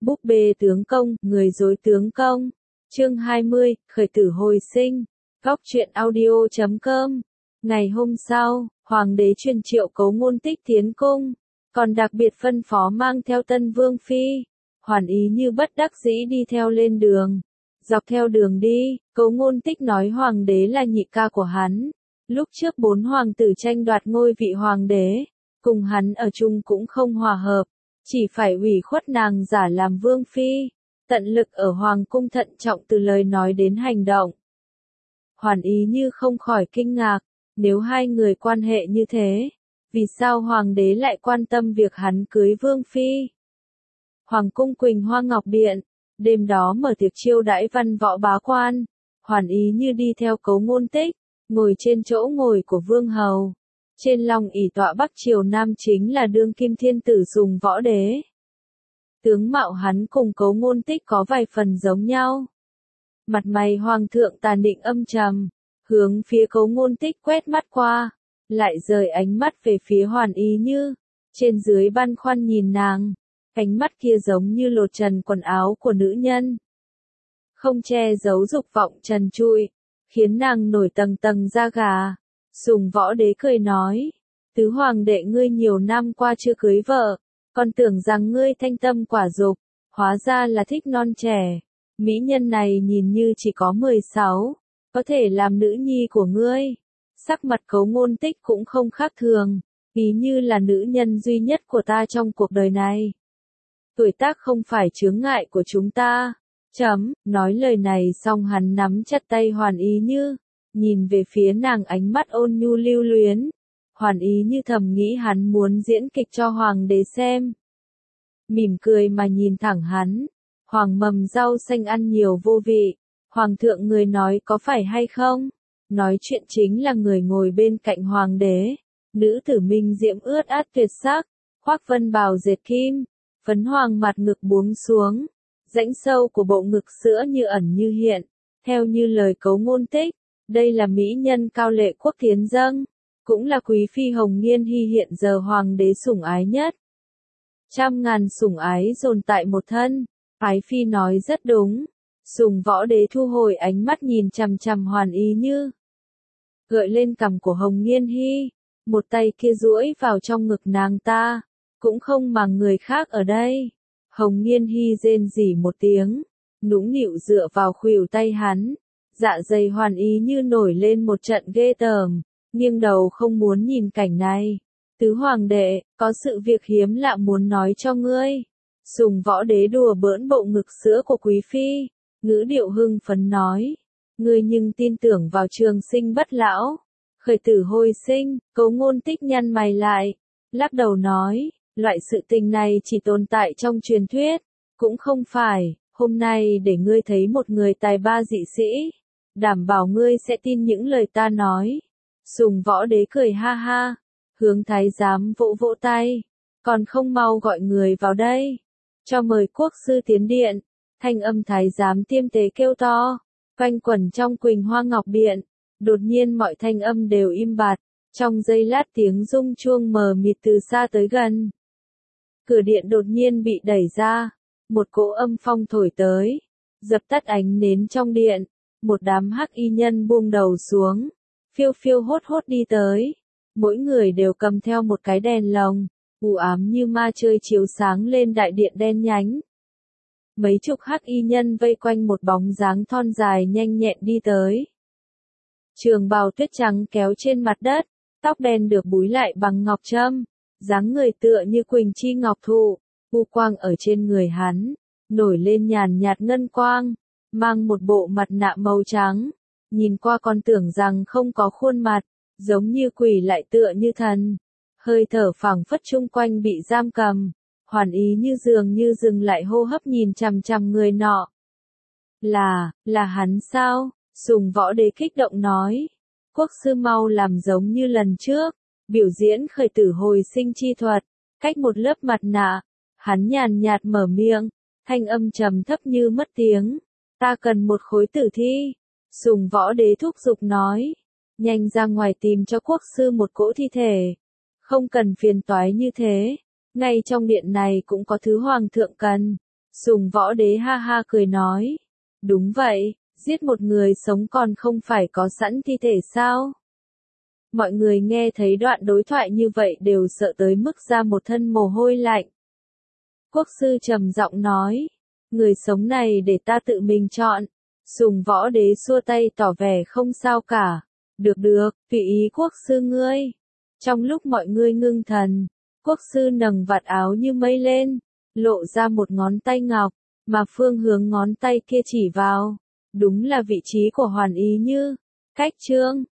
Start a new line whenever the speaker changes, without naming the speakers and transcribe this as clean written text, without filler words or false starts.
Búp bê tướng công, người dối tướng công. Chương 20, khởi tử hồi sinh. Góc truyện audio.com. Ngày hôm sau, hoàng đế truyền triệu Cấu Ngôn Tích tiến cung, còn đặc biệt phân phó mang theo Tân Vương phi. Hoàn Ý Như bất đắc dĩ đi theo lên đường. Dọc theo đường đi, Cấu Ngôn Tích nói hoàng đế là nhị ca của hắn. Lúc trước 4 hoàng tử tranh đoạt ngôi vị hoàng đế, cùng hắn ở chung cũng không hòa hợp, chỉ phải ủy khuất nàng giả làm vương phi, tận lực ở hoàng cung thận trọng từ lời nói đến hành động. Hoàn Ý Như không khỏi kinh ngạc, nếu hai người quan hệ như thế, vì sao hoàng đế lại quan tâm việc hắn cưới vương phi? Hoàng cung Quỳnh Hoa Ngọc Điện, đêm đó mở tiệc chiêu đãi văn võ bá quan, Hoàn Ý Như đi theo Cấu Ngôn Tích, ngồi trên chỗ ngồi của vương hầu. Trên long ỷ tọa Bắc Triều Nam chính là đương kim thiên tử Sùng Võ Đế. Tướng mạo hắn cùng Cấu Ngôn Tích có vài phần giống nhau. Mặt mày hoàng thượng tàn định âm trầm, hướng phía Cấu Ngôn Tích quét mắt qua, lại rời ánh mắt về phía Hoàn Ý Như, trên dưới băn khoăn nhìn nàng, ánh mắt kia giống như lột trần quần áo của nữ nhân. Không che giấu dục vọng trần trụi, khiến nàng nổi tầng tầng da gà. Sùng Võ Đế cười nói, tứ hoàng đệ ngươi nhiều năm qua chưa cưới vợ, còn tưởng rằng ngươi thanh tâm quả dục, hóa ra là thích non trẻ. Mỹ nhân này nhìn như chỉ có 16, có thể làm nữ nhi của ngươi. Sắc mặt Cấu Ngôn Tích cũng không khác thường, ý như là nữ nhân duy nhất của ta trong cuộc đời này. Tuổi tác không phải chướng ngại của chúng ta. Nói lời này xong hắn nắm chặt tay Hoàn Ý Như, nhìn về phía nàng ánh mắt ôn nhu lưu luyến. Hoàn Ý Như thầm nghĩ hắn muốn diễn kịch cho hoàng đế xem. Mỉm cười mà nhìn thẳng hắn, hoàng mầm rau xanh ăn nhiều vô vị, hoàng thượng người nói có phải hay không? Nói chuyện chính là người ngồi bên cạnh hoàng đế, nữ tử minh diễm ướt át tuyệt sắc, khoác vân bào dệt kim, phấn hoàng mặt ngực buông xuống, rãnh sâu của bộ ngực sữa như ẩn như hiện, theo như lời Cấu Ngôn Tích. Đây là mỹ nhân cao lệ quốc tiến dâng, cũng là quý phi Hồng Nghiên Hy hiện giờ hoàng đế sủng ái nhất. Trăm ngàn sủng ái dồn tại một thân, ái phi nói rất đúng. Sùng Võ Đế thu hồi ánh mắt nhìn chằm chằm Hoàn Ý Như, gợi lên cằm của Hồng Nghiên Hy, một tay kia duỗi vào trong ngực nàng ta, cũng không màng người khác ở đây. Hồng Nghiên Hy rên rỉ một tiếng, nũng nịu dựa vào khuỷu tay hắn. Dạ dày Hoàn Ý Như nổi lên một trận ghê tởm, nghiêng đầu không muốn nhìn cảnh này. Tứ hoàng đệ, có sự việc hiếm lạ muốn nói cho ngươi. Sùng Võ Đế đùa bỡn bộ ngực sữa của quý phi, ngữ điệu hưng phấn nói. Ngươi nhưng tin tưởng vào trường sinh bất lão, khởi tử hồi sinh. Cấu Ngôn Tích nhăn mày lại, lắc đầu nói, loại sự tình này chỉ tồn tại trong truyền thuyết, cũng không phải. Hôm nay để ngươi thấy một người tài ba dị sĩ, đảm bảo ngươi sẽ tin những lời ta nói. Sùng Võ Đế cười ha ha, hướng thái giám vỗ vỗ tay, còn không mau gọi người vào đây, cho mời quốc sư tiến điện. Thanh âm thái giám tiêm tế kêu to, quanh quẩn trong Quỳnh Hoa Ngọc Điện, đột nhiên mọi thanh âm đều im bặt, trong giây lát tiếng rung chuông mờ mịt từ xa tới gần. Cửa điện đột nhiên bị đẩy ra, một cỗ âm phong thổi tới, dập tắt ánh nến trong điện. Một đám hắc y nhân buông đầu xuống, phiêu phiêu hốt hốt đi tới. Mỗi người đều cầm theo một cái đèn lồng, u ám như ma chơi chiếu sáng lên đại điện đen nhánh. Mấy chục hắc y nhân vây quanh một bóng dáng thon dài nhanh nhẹn đi tới. Trường bào tuyết trắng kéo trên mặt đất, tóc đen được búi lại bằng ngọc trâm, dáng người tựa như quỳnh chi ngọc thụ, u quang ở trên người hắn, nổi lên nhàn nhạt ngân quang. Mang một bộ mặt nạ màu trắng, nhìn qua còn tưởng rằng không có khuôn mặt, giống như quỷ lại tựa như thần. Hơi thở phảng phất chung quanh bị giam cầm, Hoàn Ý Như dường như dừng lại hô hấp nhìn chằm chằm người nọ. Là hắn sao? Sùng Võ Đế kích động nói. Quốc sư mau làm giống như lần trước, biểu diễn khởi tử hồi sinh chi thuật, cách một lớp mặt nạ. Hắn nhàn nhạt mở miệng, thanh âm trầm thấp như mất tiếng. Ta cần một khối tử thi. Sùng Võ Đế thúc giục nói. Nhanh ra ngoài tìm cho quốc sư một cỗ thi thể. Không cần phiền toái như thế. Ngay trong điện này cũng có thứ hoàng thượng cần. Sùng Võ Đế ha ha cười nói. Đúng vậy, giết một người sống còn không phải có sẵn thi thể sao? Mọi người nghe thấy đoạn đối thoại như vậy đều sợ tới mức ra một thân mồ hôi lạnh. Quốc sư trầm giọng nói, người sống này để ta tự mình chọn. Sùng Võ Đế xua tay tỏ vẻ không sao cả. Được được, tùy ý quốc sư ngươi. Trong lúc mọi người ngưng thần, quốc sư nâng vạt áo như mây lên, lộ ra một ngón tay ngọc, mà phương hướng ngón tay kia chỉ vào, đúng là vị trí của Hoàn Ý Như. Cách chương